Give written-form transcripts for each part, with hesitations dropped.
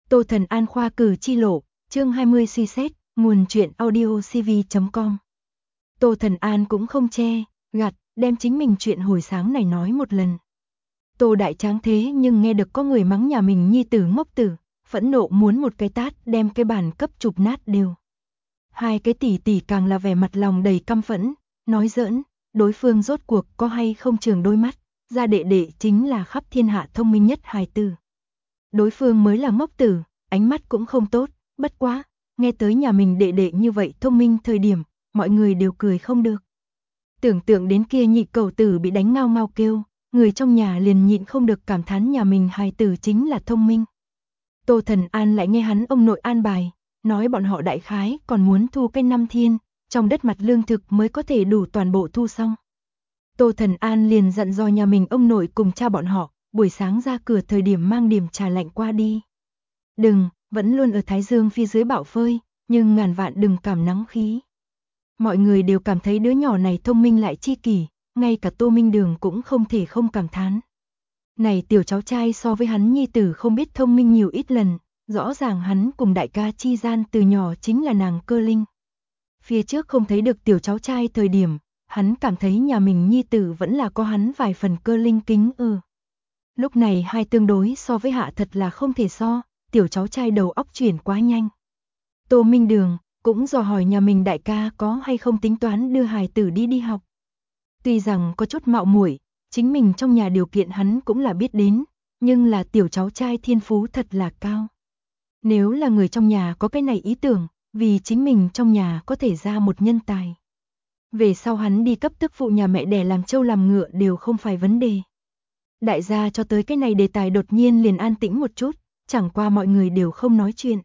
Tô Thần An khoa cử chi lộ, chương 20 suy xét, nguồn truyện audio cv.com. Tô Thần An cũng không che, gạt, đem chính mình chuyện hồi sáng này nói một lần. Tô Đại Tráng thế nhưng nghe được có người mắng nhà mình nhi tử ngốc tử, phẫn nộ muốn một cái tát đem cái bàn cấp chụp nát đều. Hai cái tỷ tỷ càng là vẻ mặt lòng đầy căm phẫn, nói giỡn, đối phương rốt cuộc có hay không trường đôi mắt, gia đệ đệ chính là khắp thiên hạ thông minh nhất hài tử. Đối phương mới là ngốc tử, ánh mắt cũng không tốt, bất quá, nghe tới nhà mình đệ đệ như vậy thông minh thời điểm, mọi người đều cười không được. Tưởng tượng đến kia nhị cẩu tử bị đánh ngao ngao kêu, người trong nhà liền nhịn không được cảm thán nhà mình hài tử chính là thông minh. Tô Thần An lại nghe hắn ông nội an bài, nói bọn họ đại khái còn muốn thu cái 5 thiên, trong đất mặt lương thực mới có thể đủ toàn bộ thu xong. Tô Thần An liền dặn dò nhà mình ông nội cùng cha bọn họ, buổi sáng ra cửa thời điểm mang điểm trà lạnh qua đi. Đừng, vẫn luôn ở Thái Dương phía dưới bão phơi, nhưng ngàn vạn đừng cảm nắng khí. Mọi người đều cảm thấy đứa nhỏ này thông minh lại chi kỷ, ngay cả Tô Minh Đường cũng không thể không cảm thán. Này tiểu cháu trai so với hắn nhi tử không biết thông minh nhiều ít lần, rõ ràng hắn cùng đại ca chi gian từ nhỏ chính là nàng cơ linh. Phía trước không thấy được tiểu cháu trai thời điểm, hắn cảm thấy nhà mình nhi tử vẫn là có hắn vài phần cơ linh kính Lúc này hai tương đối so với hạ thật là không thể so, tiểu cháu trai đầu óc chuyển quá nhanh. Tô Minh Đường cũng dò hỏi nhà mình đại ca có hay không tính toán đưa hài tử đi học. Tuy rằng có chút mạo muội, chính mình trong nhà điều kiện hắn cũng là biết đến, nhưng là tiểu cháu trai thiên phú thật là cao. Nếu là người trong nhà có cái này ý tưởng, vì chính mình trong nhà có thể ra một nhân tài. Về sau hắn đi cấp tức phụ nhà mẹ đẻ làm trâu làm ngựa đều không phải vấn đề. Đại gia cho tới cái này đề tài đột nhiên liền an tĩnh một chút, chẳng qua mọi người đều không nói chuyện.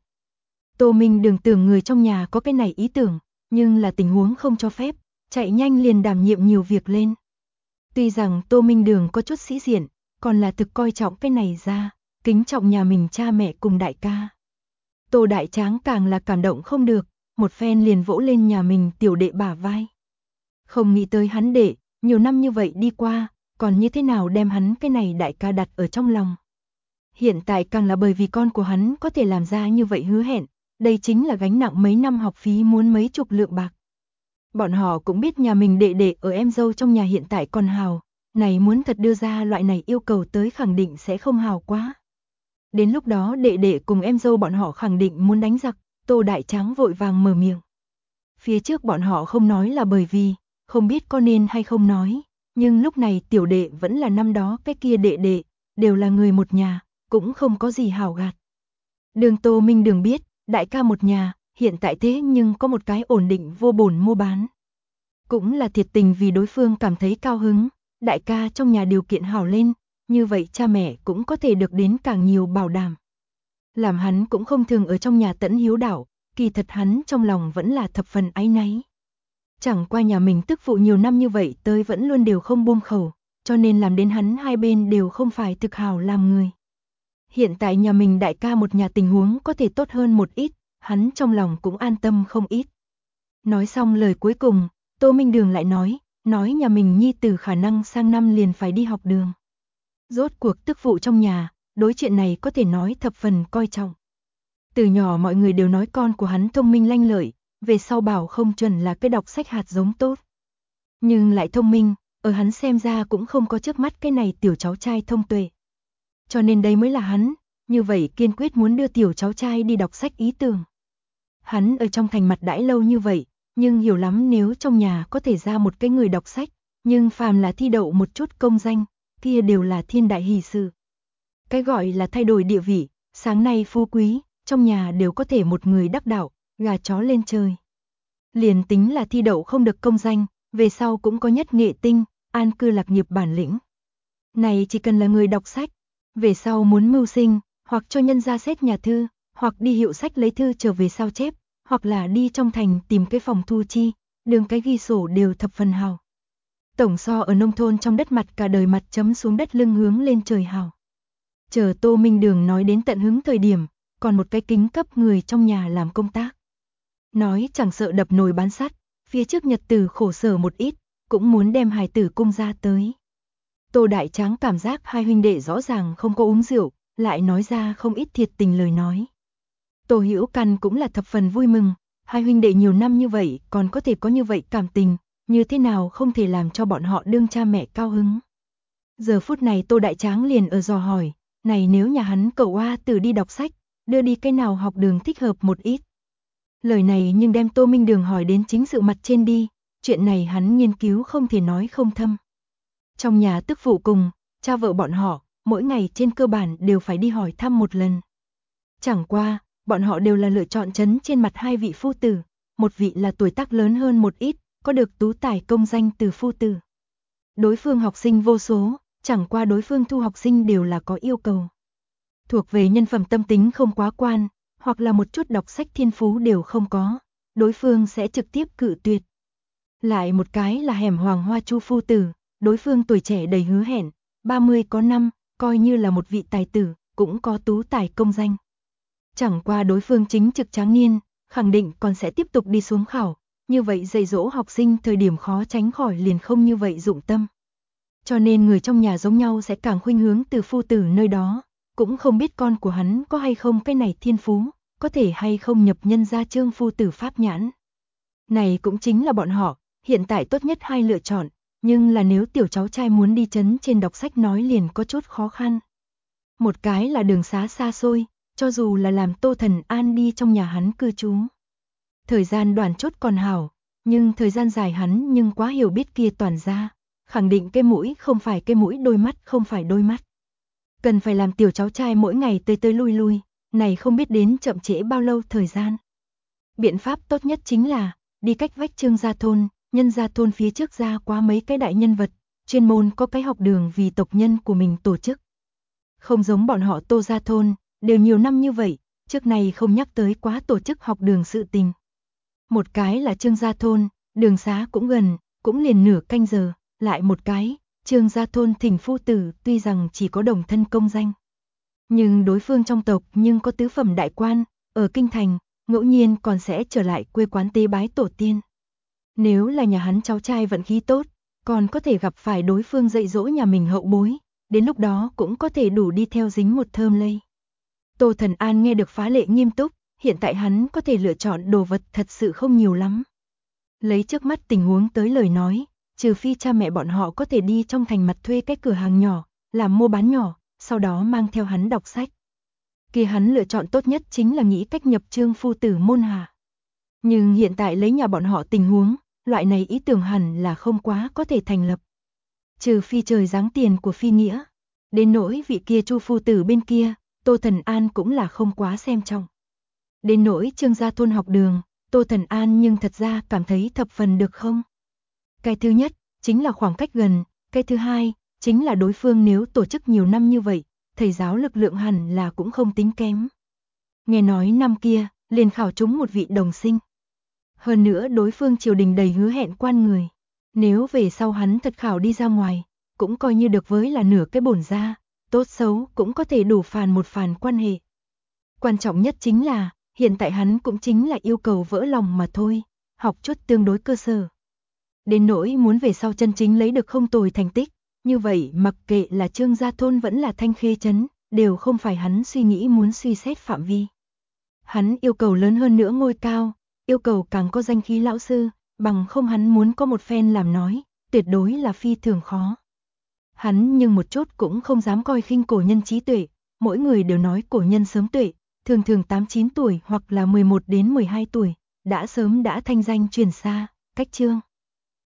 Tô Minh Đường tưởng người trong nhà có cái này ý tưởng, nhưng là tình huống không cho phép, chạy nhanh liền đảm nhiệm nhiều việc lên. Tuy rằng Tô Minh Đường có chút sĩ diện, còn là thực coi trọng cái này ra, kính trọng nhà mình cha mẹ cùng đại ca. Tô Đại Tráng càng là cảm động không được, một phen liền vỗ lên nhà mình tiểu đệ bả vai. Không nghĩ tới hắn đệ, nhiều năm như vậy đi qua, còn như thế nào đem hắn cái này đại ca đặt ở trong lòng. Hiện tại càng là bởi vì con của hắn có thể làm ra như vậy hứa hẹn, đây chính là gánh nặng mấy năm học phí muốn mấy chục lượng bạc. Bọn họ cũng biết nhà mình đệ đệ ở em dâu trong nhà hiện tại còn hào, này muốn thật đưa ra loại này yêu cầu tới khẳng định sẽ không hào quá. Đến lúc đó đệ đệ cùng em dâu bọn họ khẳng định muốn đánh giặc, Tô Đại Tráng vội vàng mở miệng. Phía trước bọn họ không nói là bởi vì, không biết có nên hay không nói, nhưng lúc này tiểu đệ vẫn là năm đó cái kia đệ đệ, đều là người một nhà, cũng không có gì hào gạt. Đường Tô Minh Đường biết, đại ca một nhà, hiện tại thế nhưng có một cái ổn định vô bổn mua bán. Cũng là thiệt tình vì đối phương cảm thấy cao hứng, đại ca trong nhà điều kiện hảo lên, như vậy cha mẹ cũng có thể được đến càng nhiều bảo đảm. Làm hắn cũng không thường ở trong nhà tẫn hiếu đạo, kỳ thật hắn trong lòng vẫn là thập phần áy náy. Chẳng qua nhà mình tức phụ nhiều năm như vậy tới vẫn luôn đều không buông khẩu, cho nên làm đến hắn hai bên đều không phải thực hảo làm người. Hiện tại nhà mình đại ca một nhà tình huống có thể tốt hơn một ít, hắn trong lòng cũng an tâm không ít. Nói xong lời cuối cùng, Tô Minh Đường lại nói nhà mình nhi tử khả năng sang năm liền phải đi học đường. Rốt cuộc tức phụ trong nhà, đối chuyện này có thể nói thập phần coi trọng. Từ nhỏ mọi người đều nói con của hắn thông minh lanh lợi, về sau bảo không chuẩn là cái đọc sách hạt giống tốt. Nhưng lại thông minh, ở hắn xem ra cũng không có trước mắt cái này tiểu cháu trai thông tuệ. Cho nên đây mới là hắn, như vậy kiên quyết muốn đưa tiểu cháu trai đi đọc sách ý tưởng. Hắn ở trong thành mặt đãi lâu như vậy, nhưng hiểu lắm nếu trong nhà có thể ra một cái người đọc sách, nhưng phàm là thi đậu một chút công danh, kia đều là thiên đại hỷ sự. Cái gọi là thay đổi địa vị, sáng nay phú quý, trong nhà đều có thể một người đắc đạo, gà chó lên trời. Liền tính là thi đậu không được công danh, về sau cũng có nhất nghệ tinh, an cư lạc nghiệp bản lĩnh. Này chỉ cần là người đọc sách, về sau muốn mưu sinh, hoặc cho nhân gia xét nhà thư, hoặc đi hiệu sách lấy thư trở về sao chép, hoặc là đi trong thành tìm cái phòng thu chi, đường cái ghi sổ đều thập phần hào. Tổng so ở nông thôn trong đất mặt cả đời mặt chấm xuống đất lưng hướng lên trời hào. Chờ Tô Minh Đường nói đến tận hứng thời điểm, còn một cái kính cấp người trong nhà làm công tác. Nói chẳng sợ đập nồi bán sắt, phía trước nhật tử khổ sở một ít, cũng muốn đem hài tử cung ra tới. Tô Đại Tráng cảm giác hai huynh đệ rõ ràng không có uống rượu, lại nói ra không ít thiệt tình lời nói. Tô Hữu Căn cũng là thập phần vui mừng, hai huynh đệ nhiều năm như vậy còn có thể có như vậy cảm tình, như thế nào không thể làm cho bọn họ đương cha mẹ cao hứng. Giờ phút này Tô Đại Tráng liền ở dò hỏi, này nếu nhà hắn cậu A Tử đi đọc sách, đưa đi cái nào học đường thích hợp một ít. Lời này nhưng đem Tô Minh Đường hỏi đến chính sự mặt trên đi, chuyện này hắn nghiên cứu không thể nói không thâm. Trong nhà tức phụ cùng, cha vợ bọn họ, mỗi ngày trên cơ bản đều phải đi hỏi thăm một lần. Chẳng qua, bọn họ đều là lựa chọn trấn trên mặt hai vị phu tử, một vị là tuổi tác lớn hơn một ít, có được tú tài công danh từ phu tử. Đối phương học sinh vô số, chẳng qua đối phương thu học sinh đều là có yêu cầu. Thuộc về nhân phẩm tâm tính không quá quan, hoặc là một chút đọc sách thiên phú đều không có, đối phương sẽ trực tiếp cự tuyệt. Lại một cái là Hẻm Hoàng Hoa Chu phu tử, đối phương tuổi trẻ đầy hứa hẹn, 30 có năm, coi như là một vị tài tử, cũng có tú tài công danh. Chẳng qua đối phương chính trực tráng niên, khẳng định còn sẽ tiếp tục đi xuống khảo, như vậy dạy dỗ học sinh thời điểm khó tránh khỏi liền không như vậy dụng tâm. Cho nên người trong nhà giống nhau sẽ càng khuynh hướng từ phu tử nơi đó, cũng không biết con của hắn có hay không cái này thiên phú, có thể hay không nhập nhân gia Trương phu tử pháp nhãn. Này cũng chính là bọn họ, hiện tại tốt nhất hai lựa chọn, nhưng là nếu tiểu cháu trai muốn đi trấn trên đọc sách nói liền có chút khó khăn. Một cái là đường xá xa xôi, cho dù là làm Tô Thần An đi trong nhà hắn cư trú. Thời gian đoàn chốt còn hảo, nhưng thời gian dài hắn nhưng quá hiểu biết kia toàn ra, khẳng định cái mũi không phải cái mũi, đôi mắt không phải đôi mắt. Cần phải làm tiểu cháu trai mỗi ngày tới tới lui lui, này không biết đến chậm trễ bao lâu thời gian. Biện pháp tốt nhất chính là đi cách vách Trương gia thôn, nhân gia thôn phía trước ra quá mấy cái đại nhân vật, chuyên môn có cái học đường vì tộc nhân của mình tổ chức. Không giống bọn họ Tô gia thôn, đều nhiều năm như vậy, trước này không nhắc tới quá tổ chức học đường sự tình. Một cái là Trương gia thôn, đường xá cũng gần, cũng liền nửa canh giờ, lại một cái, Trương gia thôn thỉnh phu tử tuy rằng chỉ có đồng thân công danh. Nhưng đối phương trong tộc nhưng có tứ phẩm đại quan, ở kinh thành, ngẫu nhiên còn sẽ trở lại quê quán tế bái tổ tiên. Nếu là nhà hắn cháu trai vận khí tốt, còn có thể gặp phải đối phương dạy dỗ nhà mình hậu bối, đến lúc đó cũng có thể đủ đi theo dính một thơm lây. Tô Thần An nghe được phá lệ nghiêm túc, hiện tại hắn có thể lựa chọn đồ vật thật sự không nhiều lắm. Lấy trước mắt tình huống tới lời nói, trừ phi cha mẹ bọn họ có thể đi trong thành mặt thuê cái cửa hàng nhỏ, làm mua bán nhỏ, sau đó mang theo hắn đọc sách. Kia hắn lựa chọn tốt nhất chính là nghĩ cách nhập Trương phu tử môn hạ. Nhưng hiện tại lấy nhà bọn họ tình huống, loại này ý tưởng hẳn là không quá có thể thành lập. Trừ phi trời giáng tiền của phi nghĩa. Đến nỗi vị kia Chu phu tử bên kia, Tô Thần An cũng là không quá xem trọng. Đến nỗi Trương gia thôn học đường, Tô Thần An nhưng thật ra cảm thấy thập phần được không. Cái thứ nhất, chính là khoảng cách gần, cái thứ hai, chính là đối phương nếu tổ chức nhiều năm như vậy, thầy giáo lực lượng hẳn là cũng không tính kém. Nghe nói năm kia, liền khảo trúng một vị đồng sinh. Hơn nữa đối phương triều đình đầy hứa hẹn quan người. Nếu về sau hắn thật khảo đi ra ngoài, cũng coi như được với là nửa cái bổn ra, tốt xấu cũng có thể đủ phàn một phàn quan hệ. Quan trọng nhất chính là, hiện tại hắn cũng chính là yêu cầu vỡ lòng mà thôi, học chút tương đối cơ sở. Đến nỗi muốn về sau chân chính lấy được không tồi thành tích, như vậy mặc kệ là Trương gia thôn vẫn là Thanh Khê trấn, đều không phải hắn suy nghĩ muốn suy xét phạm vi. Hắn yêu cầu lớn hơn nữa ngôi cao, yêu cầu càng có danh khí lão sư, bằng không hắn muốn có một phen làm nói, tuyệt đối là phi thường khó. Hắn nhưng một chút cũng không dám coi khinh cổ nhân trí tuệ, mỗi người đều nói cổ nhân sớm tuệ, thường thường 8-9 tuổi hoặc là 11 đến 12 tuổi, đã sớm đã thanh danh truyền xa, cách Trương